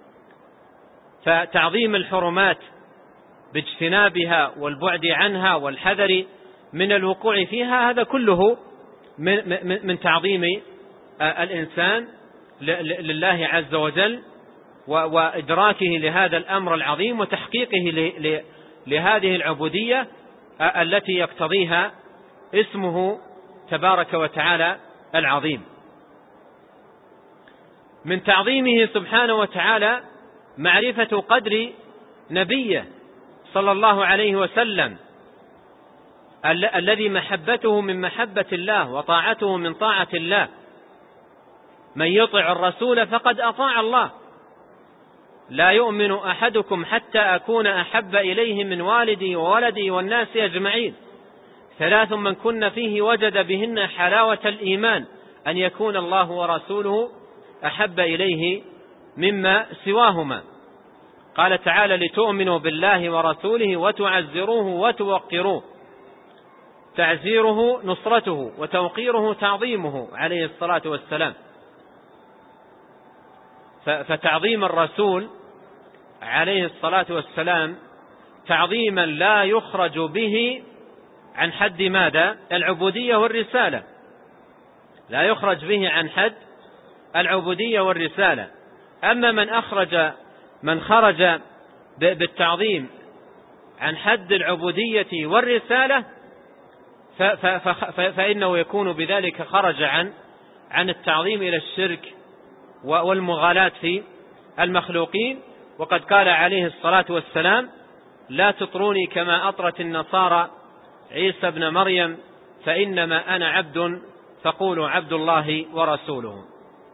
فتعظيم الحرمات باجتنابها والبعد عنها والحذر من الوقوع فيها هذا كله من, من تعظيم الإنسان لله عز وجل، وإدراكه لهذا الأمر العظيم وتحقيقه لهذه العبودية التي يقتضيها اسمه تبارك وتعالى العظيم. من تعظيمه سبحانه وتعالى معرفة قدر نبيه صلى الله عليه وسلم الذي محبته من محبة الله وطاعته من طاعة الله. من يطع الرسول فقد أطاع الله. لا يؤمن أحدكم حتى أكون أحب إليه من والدي وولدي والناس أجمعين. ثلاث من كن فيه وجد بهن حلاوة الإيمان: أن يكون الله ورسوله أحب إليه مما سواهما. قال تعالى: لتؤمنوا بالله ورسوله وتعزروه وتوقروه. تعزيره نصرته، وتوقيره تعظيمه عليه الصلاة والسلام. فتعظيم الرسول عليه الصلاة والسلام تعظيما لا يخرج به عن حد ماذا؟ العبودية والرسالة. لا يخرج به عن حد العبودية والرسالة. أما من أخرج من خرج بالتعظيم عن حد العبودية والرسالة فإنه يكون بذلك خرج عن عن التعظيم إلى الشرك والمغالاة في المخلوقين. وقد قال عليه الصلاة والسلام: لا تطروني كما أطرت النصارى عيسى ابن مريم فإنما أنا عبد فقولوا عبد الله ورسوله.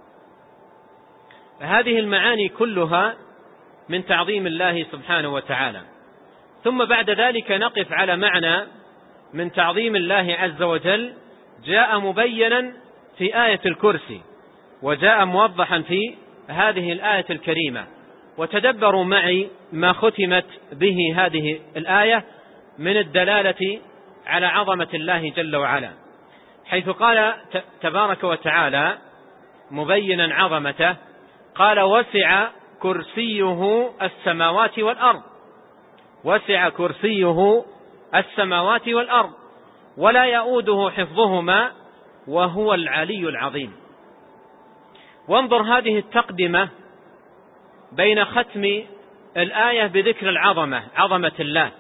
هذه المعاني كلها من تعظيم الله سبحانه وتعالى. ثم بعد ذلك نقف على معنى من تعظيم الله عز وجل جاء مبينا في آية الكرسي، وجاء موضحا في هذه الآية الكريمة. وتدبروا معي ما ختمت به هذه الآية من الدلالة على عظمة الله جل وعلا، حيث قال تبارك وتعالى مبينا عظمته: قال: وسع كرسيه السماوات والأرض. وسع كرسيه السماوات والأرض ولا يؤوده حفظهما وهو العلي العظيم. وانظر هذه التقدمة بين ختم الآية بذكر العظمة، عظمة الله،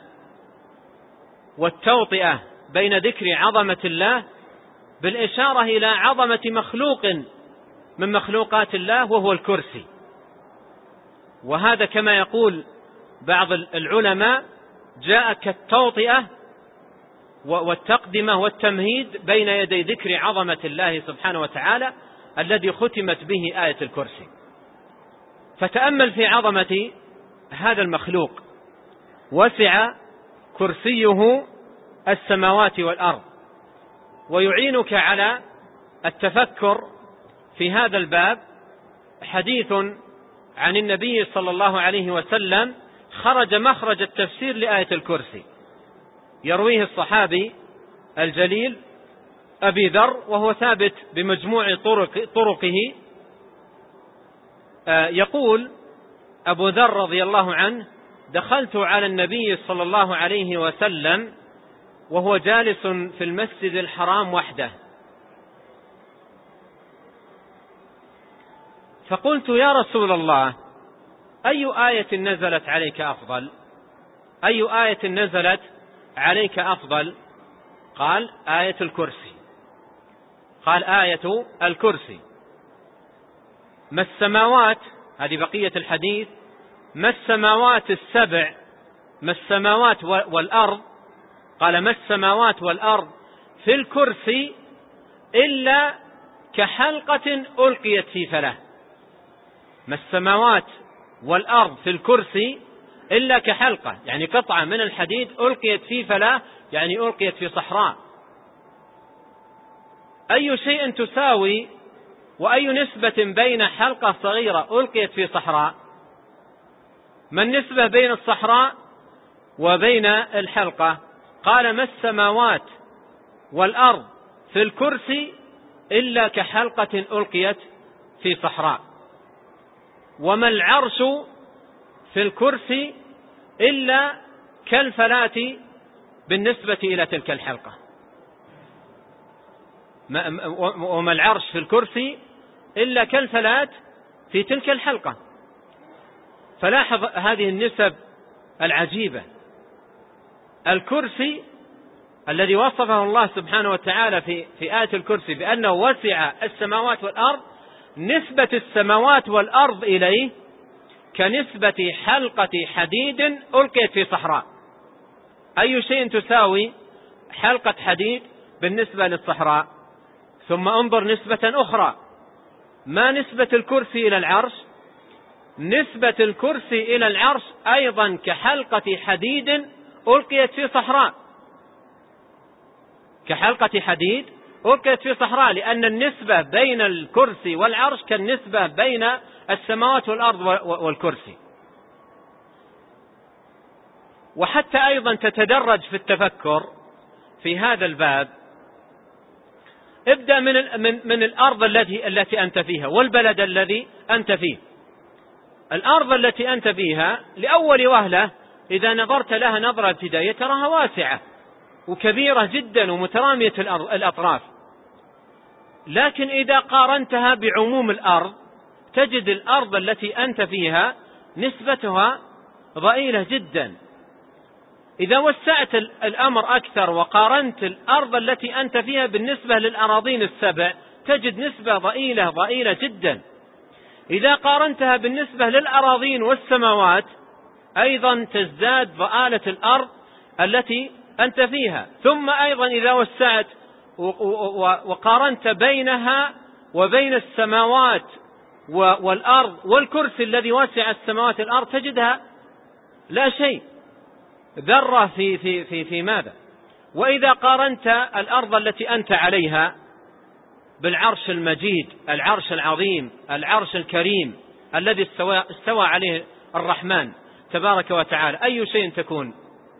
والتوطئة بين ذكر عظمة الله بالإشارة إلى عظمة مخلوق من مخلوقات الله وهو الكرسي. وهذا كما يقول بعض العلماء جاء كالتوطئة والتقدمة والتمهيد بين يدي ذكر عظمة الله سبحانه وتعالى الذي ختمت به آية الكرسي. فتأمل في عظمة هذا المخلوق: وسع كرسيه السماوات والأرض. ويعينك على التفكر في هذا الباب حديث عن النبي صلى الله عليه وسلم خرج مخرج التفسير لآية الكرسي، يرويه الصحابي الجليل أبي ذر، وهو ثابت بمجموع طرق طرقه. يقول أبو ذر رضي الله عنه: دخلت على النبي صلى الله عليه وسلم وهو جالس في المسجد الحرام وحده، فقلت: يا رسول الله، أي آية نزلت عليك أفضل؟ أي آية نزلت عليك أفضل؟ قال: آية الكرسي. قال: آية الكرسي. ما السماوات، هذه بقية الحديث، ما السماوات السبع، ما السماوات والأرض، قال: ما السماوات والأرض في الكرسي إلا كحلقة ألقيت في فلاة. ما السماوات والأرض في الكرسي إلا كحلقة، يعني قطعة من الحديد ألقيت في فلاة، يعني ألقيت في صحراء. أي شيء تساوي وأي نسبة بين حلقة صغيرة ألقيت في صحراء؟ ما النسبة بين الصحراء وبين الحلقة؟ قال: ما السماوات والأرض في الكرسي إلا كحلقة ألقيت في صحراء. وما العرش في الكرسي إلا كالفلاة بالنسبة إلى تلك الحلقة. وما العرش في الكرسي إلا كالفلاة في تلك الحلقة. فلاحظ هذه النسب العجيبة. الكرسي الذي وصفه الله سبحانه وتعالى في في آية الكرسي بأنه وسع السماوات والأرض، نسبة السماوات والأرض إليه كنسبة حلقة حديد ألقيت في صحراء. أي شيء تساوي حلقة حديد بالنسبة للصحراء؟ ثم انظر نسبة أخرى: ما نسبة الكرسي إلى العرش؟ نسبة الكرسي إلى العرش أيضا كحلقة حديد ألقيت في صحراء. كحلقة حديد وكلت في صحراء، لأن النسبة بين الكرسي والعرش كالنسبة بين السماوات والأرض والكرسي. وحتى أيضا تتدرج في التفكر في هذا الباب، ابدأ من من من الأرض التي التي أنت فيها والبلد الذي أنت فيه. الأرض التي أنت فيها لأول وهلة إذا نظرت لها نظرة ابتدائية تراها واسعة وكبيرة جدا ومترامية الأطراف، لكن إذا قارنتها بعموم الأرض تجد الأرض التي أنت فيها نسبتها ضئيلة جدا. إذا وسعت الأمر أكثر وقارنت الأرض التي أنت فيها بالنسبة للأراضين السبع تجد نسبة ضئيلة ضئيلة جدا. إذا قارنتها بالنسبة للأراضين والسماوات أيضا تزداد ضآلة الأرض التي أنت فيها. ثم أيضا إذا وسعت وقارنت بينها وبين السماوات والأرض والكرسي الذي وسع السماوات والأرض تجدها لا شيء، ذرة في في في في ماذا؟ وإذا قارنت الأرض التي أنت عليها بالعرش المجيد، العرش العظيم، العرش الكريم الذي استوى, استوى عليه الرحمن تبارك وتعالى، أي شيء تكون؟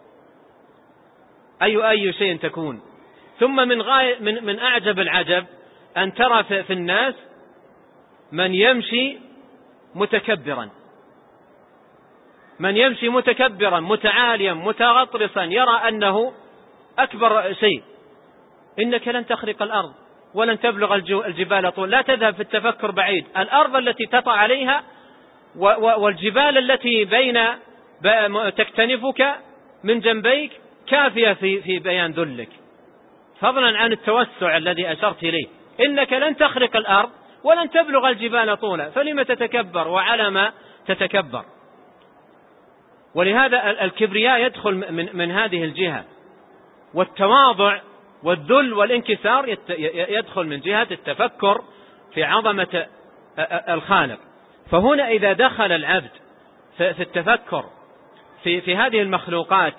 أي أي شيء تكون؟ ثم من غاية من من أعجب العجب أن ترى في, في الناس من يمشي متكبرا، من يمشي متكبرا متعاليا متغطرسا يرى أنه أكبر شيء. إنك لن تخرق الأرض ولن تبلغ الجبال طول. لا تذهب في التفكر بعيد، الأرض التي تطع عليها والجبال التي بين تكتنفك من جنبيك كافية في في بيان ذلك، فضلا عن التوسع الذي أشرت إليه. إنك لن تخرق الأرض ولن تبلغ الجبال طولا، فلما تتكبر وعلى ما تتكبر؟ ولهذا الكبرياء يدخل من, من هذه الجهة، والتواضع والذل والانكسار يدخل من جهة التفكر في عظمة الخالق. فهنا إذا دخل العبد في التفكر في, في هذه المخلوقات،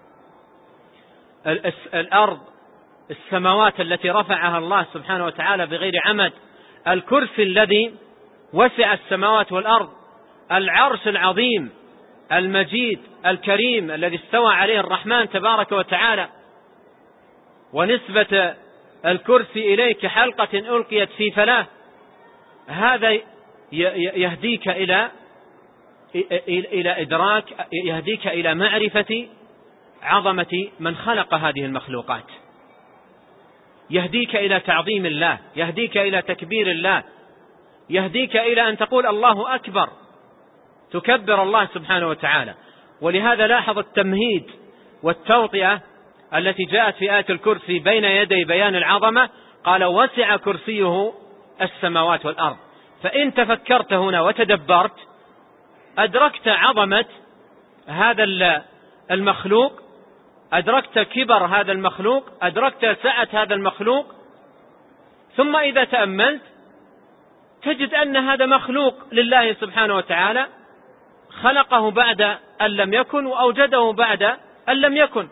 الأرض، السماوات التي رفعها الله سبحانه وتعالى بغير عمد، الكرسي الذي وسع السماوات والأرض، العرش العظيم المجيد الكريم الذي استوى عليه الرحمن تبارك وتعالى، ونسبة الكرسي إليك حلقة ألقيت في فلاه، هذا يهديك إلى إلى إدراك، يهديك إلى معرفة عظمة من خلق هذه المخلوقات، يهديك إلى تعظيم الله، يهديك إلى تكبير الله، يهديك إلى أن تقول الله أكبر، تكبر الله سبحانه وتعالى. ولهذا لاحظ التمهيد والتوطئة التي جاءت في آية الكرسي بين يدي بيان العظمة، قال وسع كرسيه السماوات والأرض. فإن تفكرت هنا وتدبرت أدركت عظمة هذا المخلوق، أدركت كبر هذا المخلوق، أدركت سعة هذا المخلوق. ثم إذا تأملت تجد أن هذا مخلوق لله سبحانه وتعالى، خلقه بعد أن لم يكن وأوجده بعد أن لم يكن،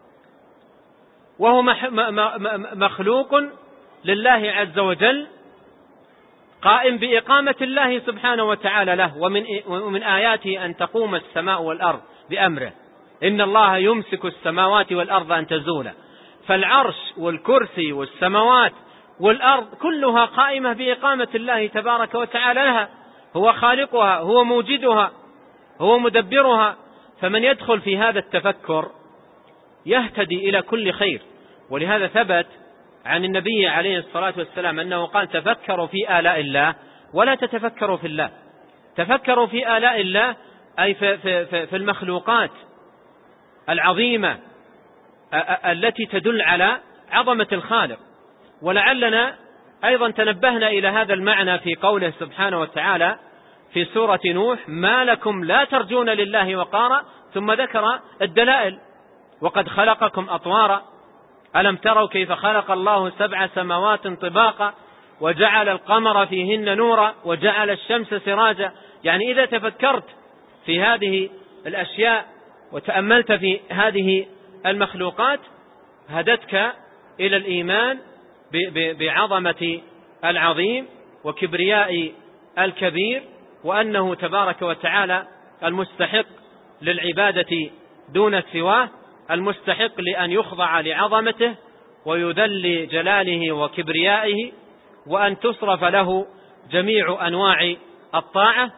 وهو مخلوق لله عز وجل، قائم بإقامة الله سبحانه وتعالى له. ومن ومن آياته أن تقوم السماء والأرض بأمره، إن الله يمسك السماوات والأرض أن تزولا. فالعرش والكرسي والسماوات والأرض كلها قائمة بإقامة الله تبارك وتعالى لها، هو خالقها، هو موجدها، هو مدبرها. فمن يدخل في هذا التفكر يهتدي إلى كل خير. ولهذا ثبت عن النبي عليه الصلاة والسلام أنه قال تفكروا في آلاء الله ولا تتفكروا في الله. تفكروا في آلاء الله أي في, في, في, في المخلوقات العظيمة التي تدل على عظمة الخالق. ولعلنا أيضا تنبهنا إلى هذا المعنى في قوله سبحانه وتعالى في سورة نوح ما لكم لا ترجون لله وقارا، ثم ذكر الدلائل وقد خلقكم أطوارا ألم تروا كيف خلق الله سبع سماوات طباقا وجعل القمر فيهن نورا وجعل الشمس سراجا. يعني إذا تفكرت في هذه الأشياء وتأملت في هذه المخلوقات هدتك إلى الإيمان بعظمة العظيم وكبرياء الكبير، وأنه تبارك وتعالى المستحق للعبادة دون سواه، المستحق لأن يخضع لعظمته ويذل جلاله وكبريائه، وأن تصرف له جميع أنواع الطاعة.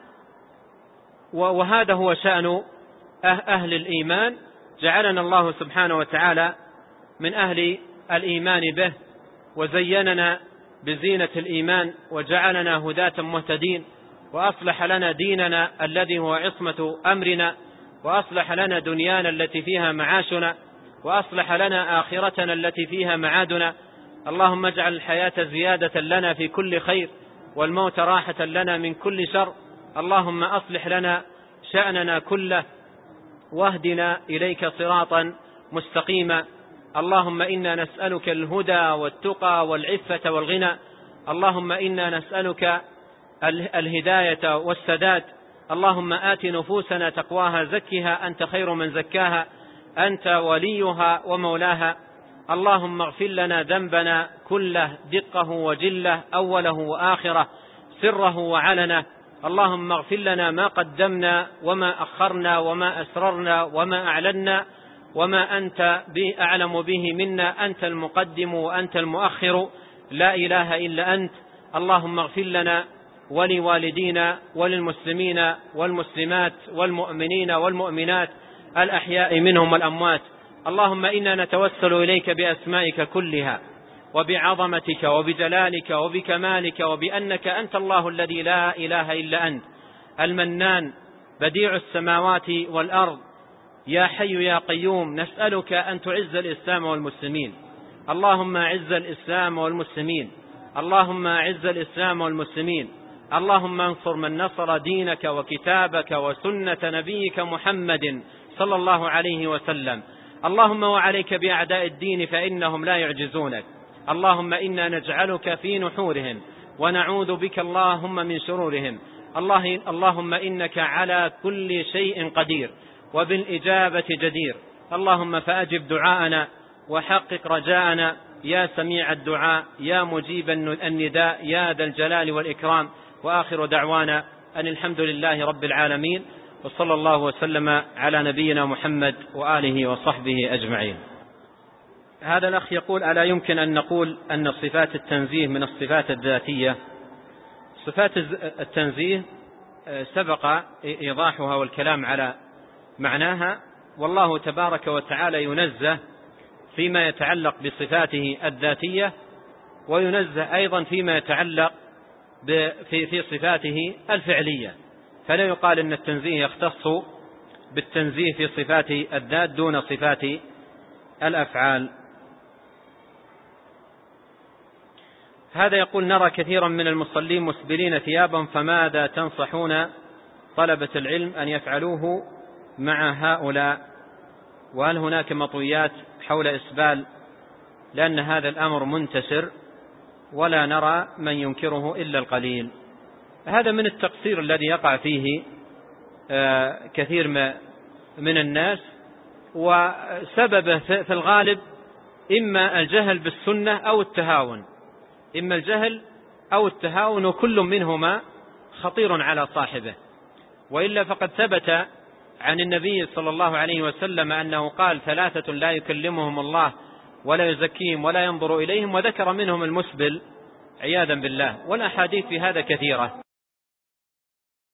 وهذا هو شأن أهل الإيمان. جعلنا الله سبحانه وتعالى من أهل الإيمان به، وزيننا بزينة الإيمان، وجعلنا هداة مهتدين، وأصلح لنا ديننا الذي هو عصمة أمرنا، وأصلح لنا دنيانا التي فيها معاشنا، وأصلح لنا آخرتنا التي فيها معادنا. اللهم اجعل الحياة زيادة لنا في كل خير، والموت راحة لنا من كل شر. اللهم أصلح لنا شأننا كله، واهدنا إليك صراطا مستقيما. اللهم إنا نسألك الهدى والتقى والعفة والغنى. اللهم إنا نسألك الهداية والسداد. اللهم آت نفوسنا تقواها، زكها أنت خير من زكاها، أنت وليها ومولاها. اللهم اغفر لنا ذنبنا كله، دقه وجله، أوله وآخره، سره وعلنه. اللهم اغفر لنا ما قدمنا وما أخرنا وما أسررنا وما أعلنا وما أنت أعلم به منا. أنت المقدم وأنت المؤخر، لا إله إلا أنت. اللهم اغفر لنا ولوالدينا وللمسلمين والمسلمات والمؤمنين والمؤمنات الأحياء منهم والأموات. اللهم إنا نتوسل إليك بأسمائك كلها وبعظمتك وبجلالك وبكمالك، وبأنك أنت الله الذي لا إله إلا أنت، المنان بديع السماوات والأرض، يا حي يا قيوم. نسألك أن تعز الإسلام والمسلمين. اللهم أعز الإسلام والمسلمين، اللهم أعز الإسلام والمسلمين. اللهم انصر من نصر دينك وكتابك وسنة نبيك محمد صلى الله عليه وسلم. اللهم وعليك بأعداء الدين فإنهم لا يعجزونك. اللهم إنا نجعلك في نحورهم ونعوذ بك اللهم من شرورهم. الله اللهم إنك على كل شيء قدير وبالإجابة جدير. اللهم فأجب دعاءنا وحقق رجاءنا، يا سميع الدعاء، يا مجيب النداء، يا ذا الجلال والإكرام. وآخر دعوانا أن الحمد لله رب العالمين، وصلى الله وسلم على نبينا محمد وآله وصحبه أجمعين. هذا الأخ يقول: ألا يمكن أن نقول أن صفات التنزيه من الصفات الذاتية؟ صفات التنزيه سبق إيضاحها والكلام على معناها، والله تبارك وتعالى ينزه فيما يتعلق بصفاته الذاتية، وينزه أيضا فيما يتعلق في في صفاته الفعلية. فلا يقال أن التنزيه يختص بالتنزيه في صفات الذات دون صفات الأفعال. هذا يقول: نرى كثيرا من المصلين مسبلين ثيابا، فماذا تنصحون طلبة العلم أن يفعلوه مع هؤلاء؟ وهل هناك مطويات حول إسبال؟ لأن هذا الأمر منتشر ولا نرى من ينكره إلا القليل. هذا من التقصير الذي يقع فيه كثير من الناس، وسببه في الغالب إما الجهل بالسنة أو التهاون، إما الجهل أو التهاون، وكل منهما خطير على صاحبه. وإلا فقد ثبت عن النبي صلى الله عليه وسلم أنه قال: ثلاثة لا يكلمهم الله ولا يزكيهم ولا ينظر إليهم، وذكر منهم المسبل عياذا بالله. والأحاديث في هذا كثيرة.